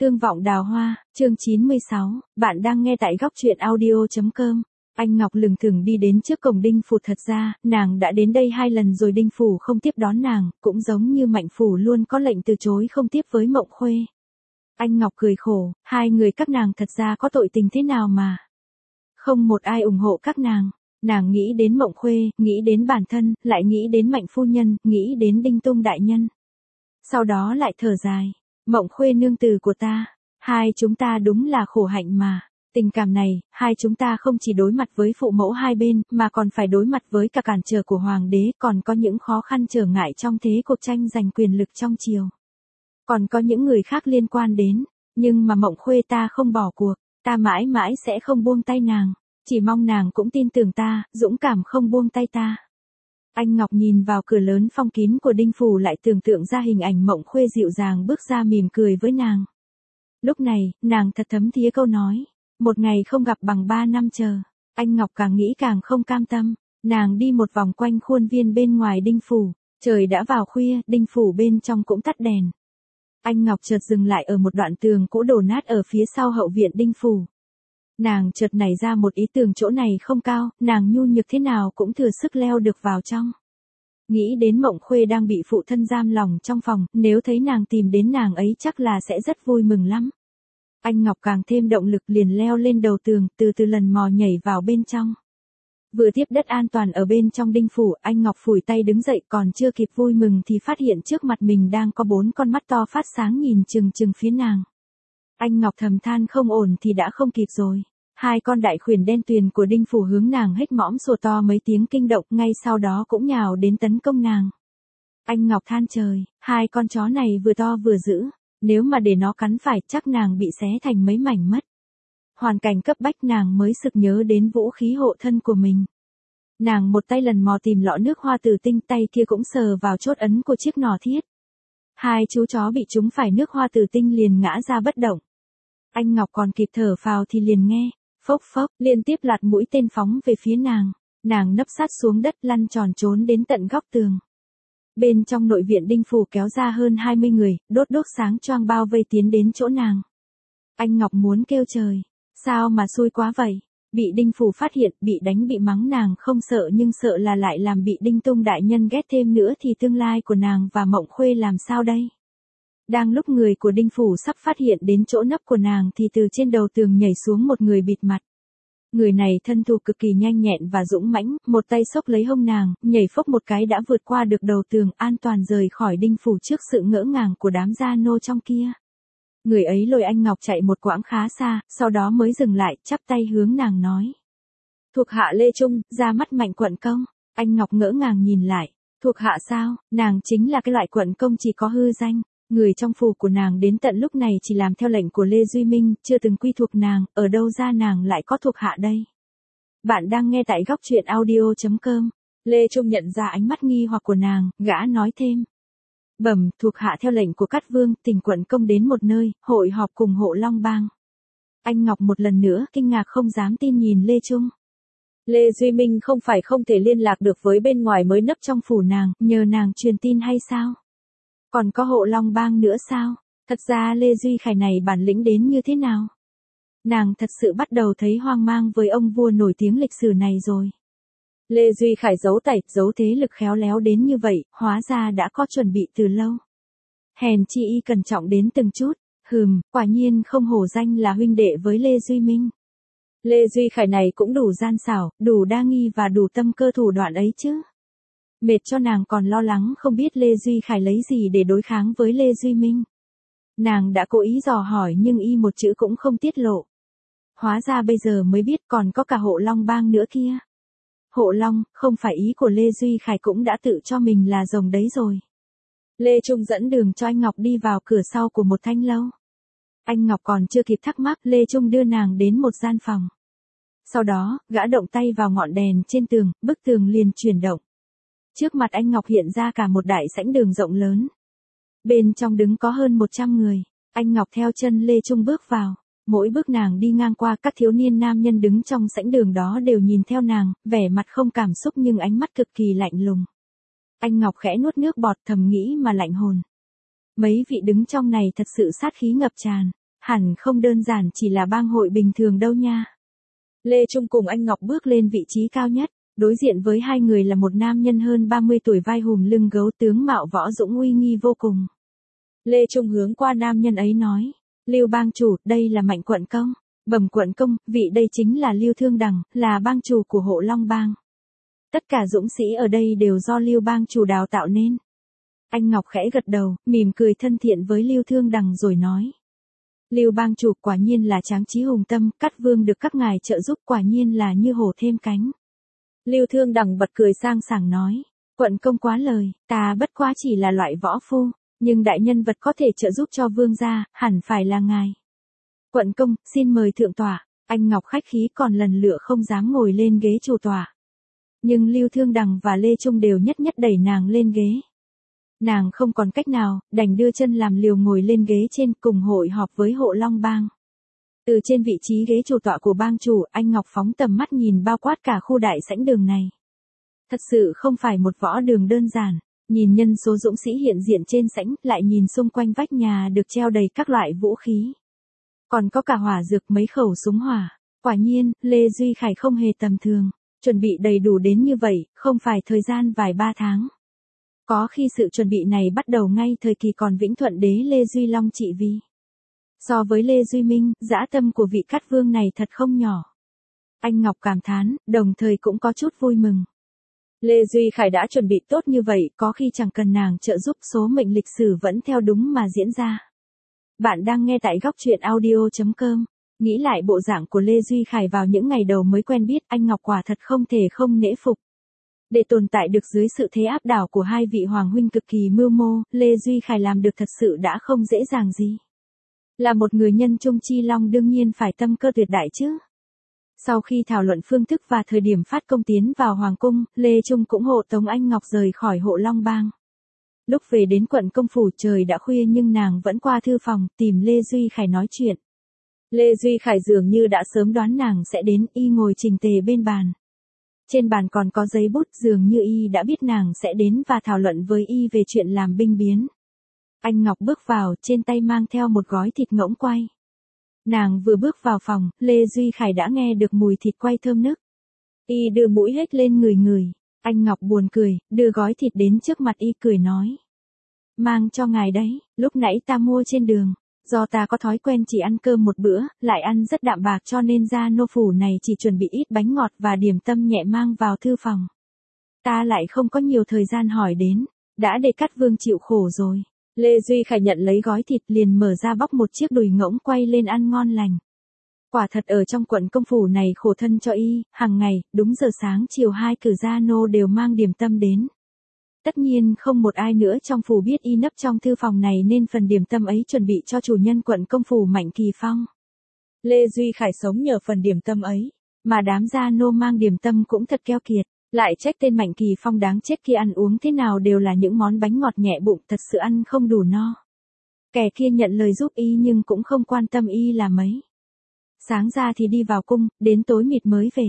Tương vọng đào hoa, chương 96, bạn đang nghe tại góc truyện audio.com. Anh Ngọc lừng thừng đi đến trước cổng Đinh Phủ, thật ra, nàng đã đến đây 2 lần rồi Đinh Phủ không tiếp đón nàng, cũng giống như Mạnh Phủ luôn có lệnh từ chối không tiếp với Mộng Khuê. Anh Ngọc cười khổ, hai người các nàng thật ra có tội tình thế nào mà. Không một ai ủng hộ các nàng. Nàng nghĩ đến Mộng Khuê, nghĩ đến bản thân, lại nghĩ đến Mạnh phu nhân, nghĩ đến Đinh Tung đại nhân. Sau đó lại thở dài. Mộng Khuê nương tử của ta, hai chúng ta đúng là khổ hạnh mà. Tình cảm này, hai chúng ta không chỉ đối mặt với phụ mẫu hai bên, mà còn phải đối mặt với cả cản trở của hoàng đế, còn có những khó khăn trở ngại trong thế cuộc tranh giành quyền lực trong triều. Còn có những người khác liên quan đến, nhưng mà Mộng Khuê ta không bỏ cuộc, ta mãi mãi sẽ không buông tay nàng, chỉ mong nàng cũng tin tưởng ta, dũng cảm không buông tay ta. Anh Ngọc nhìn vào cửa lớn phong kín của Đinh Phủ, lại tưởng tượng ra hình ảnh Mộng Khuê dịu dàng bước ra mỉm cười với nàng. Lúc này, nàng thật thấm thía câu nói, một ngày không gặp bằng 3 năm chờ. Anh Ngọc càng nghĩ càng không cam tâm, nàng đi một vòng quanh khuôn viên bên ngoài Đinh Phủ, trời đã vào khuya, Đinh Phủ bên trong cũng tắt đèn. Anh Ngọc chợt dừng lại ở một đoạn tường cũ đổ nát ở phía sau hậu viện Đinh Phủ. Nàng chợt nảy ra một ý tưởng, chỗ này không cao, nàng nhu nhược thế nào cũng thừa sức leo được vào trong. Nghĩ đến Mộng Khuê đang bị phụ thân giam lòng trong phòng, nếu thấy nàng tìm đến nàng ấy chắc là sẽ rất vui mừng lắm. Anh Ngọc càng thêm động lực, liền leo lên đầu tường, từ từ lần mò nhảy vào bên trong. Vừa tiếp đất an toàn ở bên trong Đinh Phủ, anh Ngọc phủi tay đứng dậy, còn chưa kịp vui mừng thì phát hiện trước mặt mình đang có 4 con mắt to phát sáng nhìn chừng chừng phía nàng. Anh Ngọc thầm than không ổn thì đã không kịp rồi. 2 con đại khuyển đen tuyền của Đinh Phủ hướng nàng hét mõm sủa to mấy tiếng kinh động, ngay sau đó cũng nhào đến tấn công nàng. Anh Ngọc than trời, 2 con chó này vừa to vừa dữ, nếu mà để nó cắn phải chắc nàng bị xé thành mấy mảnh mất. Hoàn cảnh cấp bách nàng mới sực nhớ đến vũ khí hộ thân của mình. Nàng một tay lần mò tìm lọ nước hoa tử tinh, tay kia cũng sờ vào chốt ấn của chiếc nỏ thiết. 2 chú chó bị trúng phải nước hoa tử tinh liền ngã ra bất động. Anh Ngọc còn kịp thở phào thì liền nghe, phốc phốc, liên tiếp loạt mũi tên phóng về phía nàng. Nàng nấp sát xuống đất lăn tròn trốn đến tận góc tường. Bên trong nội viện Đinh Phủ kéo ra hơn 20 người, đốt đuốc sáng choang bao vây tiến đến chỗ nàng. Anh Ngọc muốn kêu trời, sao mà xui quá vậy? Bị Đinh Phủ phát hiện, bị đánh bị mắng nàng không sợ, nhưng sợ là lại làm bị Đinh Tung đại nhân ghét thêm nữa thì tương lai của nàng và Mộng Khuê làm sao đây? Đang lúc người của Đinh Phủ sắp phát hiện đến chỗ nấp của nàng thì từ trên đầu tường nhảy xuống một người bịt mặt. Người này thân thủ cực kỳ nhanh nhẹn và dũng mãnh, một tay xốc lấy hông nàng, nhảy phốc một cái đã vượt qua được đầu tường, an toàn rời khỏi Đinh Phủ trước sự ngỡ ngàng của đám gia nô trong kia. Người ấy lôi anh Ngọc chạy một quãng khá xa, sau đó mới dừng lại, chắp tay hướng nàng nói. Thuộc hạ Lê Trung, ra mắt Mạnh quận công. Anh Ngọc ngỡ ngàng nhìn lại, thuộc hạ sao, nàng chính là cái loại quận công chỉ có hư danh. Người trong phủ của nàng đến tận lúc này chỉ làm theo lệnh của Lê Duy Minh, chưa từng quy thuộc nàng, ở đâu ra nàng lại có thuộc hạ đây? Bạn đang nghe tại góc truyện audio.com. Lê Trung nhận ra ánh mắt nghi hoặc của nàng, gã nói thêm. Bẩm, thuộc hạ theo lệnh của Cát Vương, Tỉnh quận công đến một nơi, hội họp cùng Hộ Long Bang. Anh Ngọc một lần nữa kinh ngạc không dám tin nhìn Lê Trung. Lê Duy Minh không phải không thể liên lạc được với bên ngoài mới nấp trong phủ nàng, nhờ nàng truyền tin hay sao? Còn có Hộ Long Bang nữa sao? Thật ra Lê Duy Khải này bản lĩnh đến như thế nào? Nàng thật sự bắt đầu thấy hoang mang với ông vua nổi tiếng lịch sử này rồi. Lê Duy Khải giấu tẩy, giấu thế lực khéo léo đến như vậy, hóa ra đã có chuẩn bị từ lâu. Hèn chi y cẩn trọng đến từng chút, quả nhiên không hổ danh là huynh đệ với Lê Duy Minh. Lê Duy Khải này cũng đủ gian xảo, đủ đa nghi và đủ tâm cơ thủ đoạn ấy chứ. Mệt cho nàng còn lo lắng không biết Lê Duy Khải lấy gì để đối kháng với Lê Duy Minh. Nàng đã cố ý dò hỏi nhưng y một chữ cũng không tiết lộ. Hóa ra bây giờ mới biết còn có cả Hộ Long Bang nữa kia. Hộ Long, không phải ý của Lê Duy Khải cũng đã tự cho mình là rồng đấy rồi. Lê Trung dẫn đường cho anh Ngọc đi vào cửa sau của một thanh lâu. Anh Ngọc còn chưa kịp thắc mắc, Lê Trung đưa nàng đến một gian phòng. Sau đó, gã động tay vào ngọn đèn trên tường, bức tường liền chuyển động. Trước mặt anh Ngọc hiện ra cả một đại sảnh đường rộng lớn. Bên trong đứng có hơn 100 người. Anh Ngọc theo chân Lê Trung bước vào. Mỗi bước nàng đi ngang qua, các thiếu niên nam nhân đứng trong sảnh đường đó đều nhìn theo nàng, vẻ mặt không cảm xúc nhưng ánh mắt cực kỳ lạnh lùng. Anh Ngọc khẽ nuốt nước bọt, thầm nghĩ mà lạnh hồn. Mấy vị đứng trong này thật sự sát khí ngập tràn. hẳn không đơn giản chỉ là bang hội bình thường đâu nha. Lê Trung cùng anh Ngọc bước lên vị trí cao nhất, đối diện với hai người là một nam nhân hơn 30 tuổi vai hùm lưng gấu tướng mạo võ dũng uy nghi vô cùng. Lê Trung hướng qua nam nhân ấy nói, Lưu bang chủ, đây là Mạnh quận công. Bẩm quận công, vị đây chính là Lưu Thương Đằng, là bang chủ của Hộ Long bang. Tất cả dũng sĩ ở đây đều do Lưu bang chủ đào tạo nên. Anh Ngọc khẽ gật đầu, mỉm cười thân thiện với Lưu Thương Đằng rồi nói. Lưu bang chủ quả nhiên là tráng trí hùng tâm, Cát Vương được các ngài trợ giúp quả nhiên là như hổ thêm cánh. Lưu Thương Đằng bật cười sang sảng nói, quận công quá lời, ta bất quá chỉ là loại võ phu, nhưng đại nhân vật có thể trợ giúp cho vương gia, hẳn phải là ngài. Quận công, xin mời thượng tọa. Anh Ngọc khách khí còn lần lựa không dám ngồi lên ghế chủ tọa. Nhưng Lưu Thương Đằng và Lê Trung đều nhất nhất đẩy nàng lên ghế. Nàng không còn cách nào, đành đưa chân làm liều ngồi lên ghế trên cùng hội họp với Hộ Long bang. Từ trên vị trí ghế chủ tọa của bang chủ, anh Ngọc phóng tầm mắt nhìn bao quát cả khu đại sảnh đường này. Thật sự không phải một võ đường đơn giản, nhìn nhân số dũng sĩ hiện diện trên sảnh, lại nhìn xung quanh vách nhà được treo đầy các loại vũ khí. Còn có cả hỏa dược mấy khẩu súng hỏa. Quả nhiên, Lê Duy Khải không hề tầm thường. Chuẩn bị đầy đủ đến như vậy, không phải thời gian vài ba tháng. Có khi sự chuẩn bị này bắt đầu ngay thời kỳ còn Vĩnh Thuận đế Lê Duy Long trị vì. So với Lê Duy Minh, dã tâm của vị Cát Vương này thật không nhỏ. Anh Ngọc cảm thán, đồng thời cũng có chút vui mừng. Lê Duy Khải đã chuẩn bị tốt như vậy, có khi chẳng cần nàng trợ giúp, số mệnh lịch sử vẫn theo đúng mà diễn ra. Bạn đang nghe tại góc truyện audio.com. Nghĩ lại bộ dạng của Lê Duy Khải vào những ngày đầu mới quen biết, anh Ngọc quả thật không thể không nể phục. Để tồn tại được dưới sự thế áp đảo của hai vị hoàng huynh cực kỳ mưu mô, Lê Duy Khải làm được thật sự đã không dễ dàng gì. Là một người nhân trung chi long đương nhiên phải tâm cơ tuyệt đại chứ. Sau khi thảo luận phương thức và thời điểm phát công tiến vào hoàng cung, Lê Trung cũng hộ tống anh Ngọc rời khỏi Hộ Long bang. Lúc về đến quận công phủ trời đã khuya nhưng nàng vẫn qua thư phòng tìm Lê Duy Khải nói chuyện. Lê Duy Khải dường như đã sớm đoán nàng sẽ đến, y ngồi chỉnh tề bên bàn. Trên bàn còn có giấy bút, dường như y đã biết nàng sẽ đến và thảo luận với y về chuyện làm binh biến. Anh Ngọc bước vào, trên tay mang theo một gói thịt ngỗng quay. Nàng vừa bước vào phòng, Lê Duy Khải đã nghe được mùi thịt quay thơm nức. Y đưa mũi hết lên người người. Anh Ngọc buồn cười, đưa gói thịt đến trước mặt y cười nói. Mang cho ngài đấy, lúc nãy ta mua trên đường. Do ta có thói quen chỉ ăn cơm một bữa, lại ăn rất đạm bạc cho nên ra nô phủ này chỉ chuẩn bị ít bánh ngọt và điểm tâm nhẹ mang vào thư phòng. Ta lại không có nhiều thời gian hỏi đến, đã để Cát Vương chịu khổ rồi. Lê Duy Khải nhận lấy gói thịt liền mở ra bóc một chiếc đùi ngỗng quay lên ăn ngon lành. Quả thật ở trong quận công phủ này khổ thân cho y, hàng ngày, đúng giờ sáng chiều hai cử gia nô đều mang điểm tâm đến. Tất nhiên không một ai nữa trong phủ biết y nấp trong thư phòng này nên phần điểm tâm ấy chuẩn bị cho chủ nhân quận công phủ Mạnh Kỳ Phong. Lê Duy Khải sống nhờ phần điểm tâm ấy, mà đám gia nô mang điểm tâm cũng thật keo kiệt, lại trách tên Mạnh Kỳ Phong đáng chết kia ăn uống thế nào đều là những món bánh ngọt nhẹ bụng, thật sự ăn không đủ no. Kẻ kia nhận lời giúp y nhưng cũng không quan tâm y là mấy. Sáng ra thì đi vào cung, đến tối mịt mới về.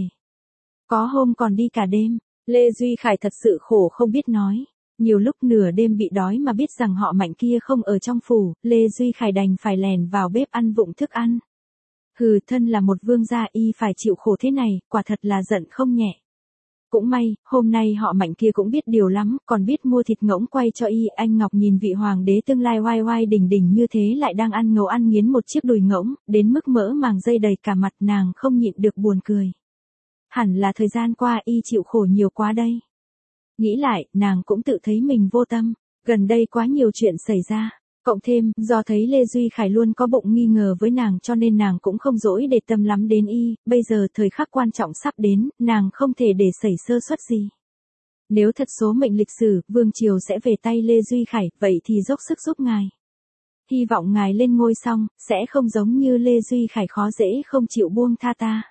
Có hôm còn đi cả đêm. Lê Duy Khải thật sự khổ không biết nói. Nhiều lúc nửa đêm bị đói mà biết rằng họ Mạnh kia không ở trong phủ, Lê Duy Khải đành phải lèn vào bếp ăn vụng thức ăn. Hừ, thân là một vương gia y phải chịu khổ thế này, quả thật là giận không nhẹ. Cũng may, hôm nay họ Mạnh kia cũng biết điều lắm, còn biết mua thịt ngỗng quay cho y. Anh Ngọc nhìn vị hoàng đế tương lai oai oai đỉnh đỉnh như thế lại đang ăn ngấu ăn nghiến một chiếc đùi ngỗng, đến mức mỡ màng dây đầy cả mặt, nàng không nhịn được buồn cười. Hẳn là thời gian qua y chịu khổ nhiều quá đây. Nghĩ lại, nàng cũng tự thấy mình vô tâm, gần đây quá nhiều chuyện xảy ra. Cộng thêm, do thấy Lê Duy Khải luôn có bụng nghi ngờ với nàng cho nên nàng cũng không dỗi để tâm lắm đến y, bây giờ thời khắc quan trọng sắp đến, nàng không thể để xảy sơ suất gì. Nếu thật số mệnh lịch sử, Vương Triều sẽ về tay Lê Duy Khải, vậy thì dốc sức giúp ngài. Hy vọng ngài lên ngôi xong, sẽ không giống như Lê Duy Khải khó dễ không chịu buông tha ta.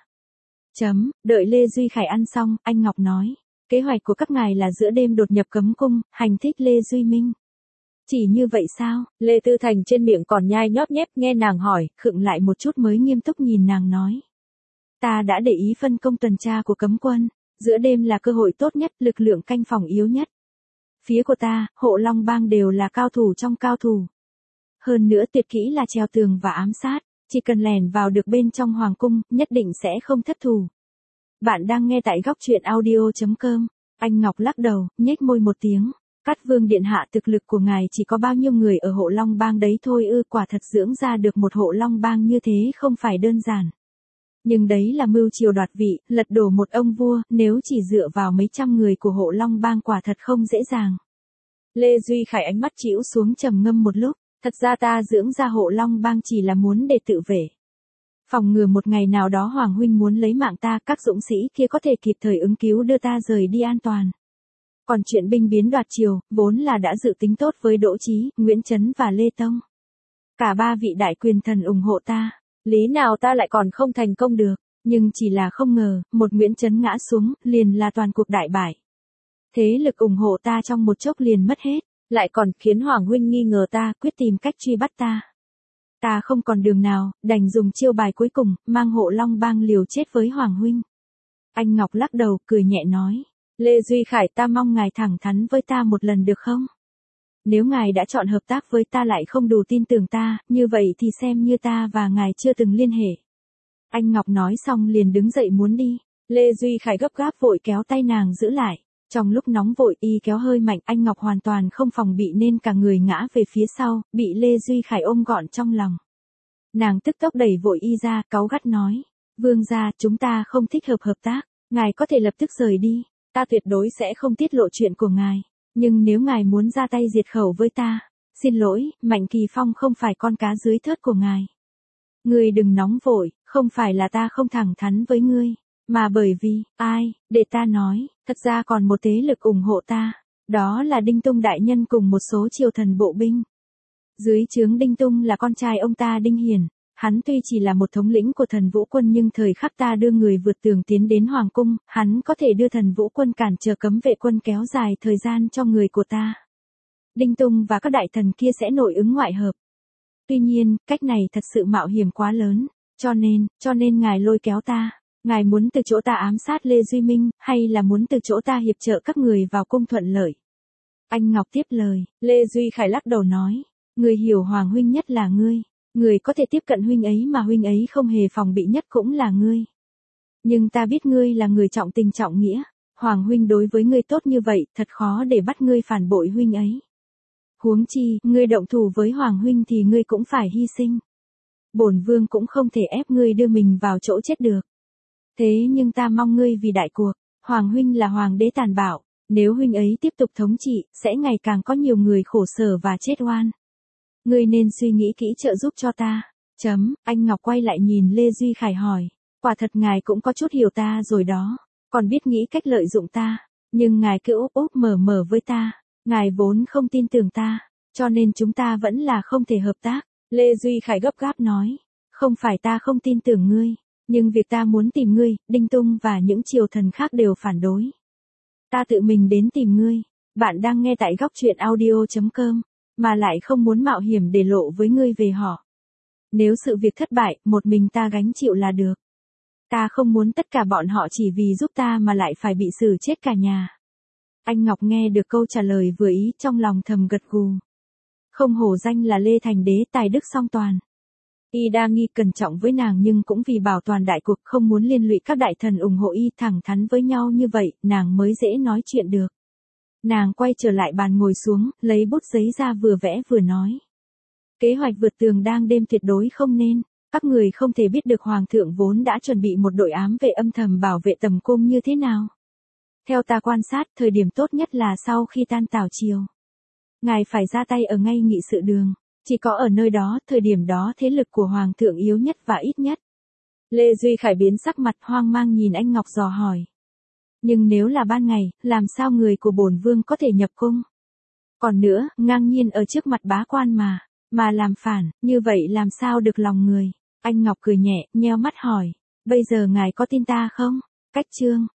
Đợi Lê Duy Khải ăn xong, anh Ngọc nói, kế hoạch của các ngài là giữa đêm đột nhập cấm cung, hành thích Lê Duy Minh. Chỉ như vậy sao? Lê Tư Thành trên miệng còn nhai nhóp nhép nghe nàng hỏi, khựng lại một chút mới nghiêm túc nhìn nàng nói. Ta đã để ý phân công tuần tra của cấm quân, giữa đêm là cơ hội tốt nhất, lực lượng canh phòng yếu nhất. Phía của ta, Hộ Long bang đều là cao thủ trong cao thủ. Hơn nữa tuyệt kỹ là treo tường và ám sát, chỉ cần lẻn vào được bên trong hoàng cung, nhất định sẽ không thất thủ. Bạn đang nghe tại góc truyện audio.com. Anh Ngọc lắc đầu, nhếch môi một tiếng. Cát Vương điện hạ, thực lực của ngài chỉ có bao nhiêu người ở Hộ Long Bang đấy thôi ư? Quả thật dưỡng ra được một Hộ Long Bang như thế không phải đơn giản. Nhưng đấy là mưu triều đoạt vị, lật đổ một ông vua, nếu chỉ dựa vào mấy trăm người của Hộ Long Bang quả thật không dễ dàng. Lê Duy Khải ánh mắt chĩu xuống trầm ngâm một lúc, thật ra ta dưỡng ra Hộ Long Bang chỉ là muốn để tự vệ. Phòng ngừa một ngày nào đó Hoàng huynh muốn lấy mạng ta, các dũng sĩ kia có thể kịp thời ứng cứu đưa ta rời đi an toàn. Còn chuyện binh biến đoạt triều, vốn là đã dự tính tốt với Đỗ Chí, Nguyễn Chấn và Lê Tông. Cả ba vị đại quyền thần ủng hộ ta, lý nào ta lại còn không thành công được, nhưng chỉ là không ngờ, một Nguyễn Chấn ngã xuống, liền là toàn cuộc đại bại. Thế lực ủng hộ ta trong một chốc liền mất hết, lại còn khiến Hoàng huynh nghi ngờ ta, quyết tìm cách truy bắt ta. Ta không còn đường nào, đành dùng chiêu bài cuối cùng, mang Hộ Long Bang liều chết với Hoàng huynh. Anh Ngọc lắc đầu, cười nhẹ nói. Lê Duy Khải, ta mong ngài thẳng thắn với ta một lần được không? Nếu ngài đã chọn hợp tác với ta lại không đủ tin tưởng ta, như vậy thì xem như ta và ngài chưa từng liên hệ. Anh Ngọc nói xong liền đứng dậy muốn đi. Lê Duy Khải gấp gáp vội kéo tay nàng giữ lại. Trong lúc nóng vội y kéo hơi mạnh, anh Ngọc hoàn toàn không phòng bị nên cả người ngã về phía sau, bị Lê Duy Khải ôm gọn trong lòng. Nàng tức tốc đẩy vội y ra, cáu gắt nói. Vương gia, chúng ta không thích hợp tác, ngài có thể lập tức rời đi. Ta tuyệt đối sẽ không tiết lộ chuyện của ngài. Nhưng nếu ngài muốn ra tay diệt khẩu với ta, xin lỗi, Mạnh Kỳ Phong không phải con cá dưới thớt của ngài. Ngươi đừng nóng vội, không phải là ta không thẳng thắn với ngươi, mà bởi vì, để ta nói, thật ra còn một thế lực ủng hộ ta, đó là Đinh Tung đại nhân cùng một số triều thần bộ binh. Dưới trướng Đinh Tung là con trai ông ta Đinh Hiền. Hắn tuy chỉ là một thống lĩnh của thần vũ quân nhưng thời khắc ta đưa người vượt tường tiến đến hoàng cung, hắn có thể đưa thần vũ quân cản trở cấm vệ quân kéo dài thời gian cho người của ta. Đinh Tung và các đại thần kia sẽ nội ứng ngoại hợp. Tuy nhiên, cách này thật sự mạo hiểm quá lớn, cho nên ngài lôi kéo ta. Ngài muốn từ chỗ ta ám sát Lê Duy Minh, hay là muốn từ chỗ ta hiệp trợ các người vào cung thuận lợi? Anh Ngọc tiếp lời, Lê Duy Khải lắc đầu nói, người hiểu Hoàng huynh nhất là ngươi. Người có thể tiếp cận huynh ấy mà huynh ấy không hề phòng bị nhất cũng là ngươi. Nhưng ta biết ngươi là người trọng tình trọng nghĩa, Hoàng huynh đối với ngươi tốt như vậy, thật khó để bắt ngươi phản bội huynh ấy. Huống chi, ngươi động thủ với Hoàng huynh thì ngươi cũng phải hy sinh. Bổn vương cũng không thể ép ngươi đưa mình vào chỗ chết được. Thế nhưng ta mong ngươi vì đại cuộc, Hoàng huynh là hoàng đế tàn bạo, nếu huynh ấy tiếp tục thống trị, sẽ ngày càng có nhiều người khổ sở và chết oan. Ngươi nên suy nghĩ kỹ trợ giúp cho ta. Anh Ngọc quay lại nhìn Lê Duy Khải hỏi. Quả thật ngài cũng có chút hiểu ta rồi đó. Còn biết nghĩ cách lợi dụng ta. Nhưng ngài cứ úp mở với ta. Ngài vốn không tin tưởng ta. Cho nên chúng ta vẫn là không thể hợp tác. Lê Duy Khải gấp gáp nói. Không phải ta không tin tưởng ngươi. Nhưng việc ta muốn tìm ngươi, Đinh Tung và những triều thần khác đều phản đối. Ta tự mình đến tìm ngươi. Bạn đang nghe tại góc truyện audio.com. Mà lại không muốn mạo hiểm để lộ với ngươi về họ. Nếu sự việc thất bại, một mình ta gánh chịu là được. Ta không muốn tất cả bọn họ chỉ vì giúp ta mà lại phải bị xử chết cả nhà. Anh Ngọc nghe được câu trả lời vừa ý trong lòng thầm gật gù. Không hổ danh là Lê Thành Đế tài đức song toàn. Y đa nghi cẩn trọng với nàng nhưng cũng vì bảo toàn đại cuộc không muốn liên lụy các đại thần ủng hộ y thẳng thắn với nhau như vậy, nàng mới dễ nói chuyện được. Nàng quay trở lại bàn ngồi xuống, lấy bút giấy ra vừa vẽ vừa nói. Kế hoạch vượt tường đang đêm tuyệt đối không nên, các người không thể biết được Hoàng thượng vốn đã chuẩn bị một đội ám vệ âm thầm bảo vệ tầm cung như thế nào. Theo ta quan sát, thời điểm tốt nhất là sau khi tan tảo chiều. Ngài phải ra tay ở ngay nghị sự đường, chỉ có ở nơi đó, thời điểm đó thế lực của Hoàng thượng yếu nhất và ít nhất. Lê Duy Khải biến sắc mặt hoang mang nhìn anh Ngọc dò hỏi. Nhưng nếu là ban ngày, làm sao người của bổn vương có thể nhập cung? Còn nữa, ngang nhiên ở trước mặt bá quan mà làm phản, như vậy làm sao được lòng người? Anh Ngọc cười nhẹ, nheo mắt hỏi, bây giờ ngài có tin ta không? Cách chương,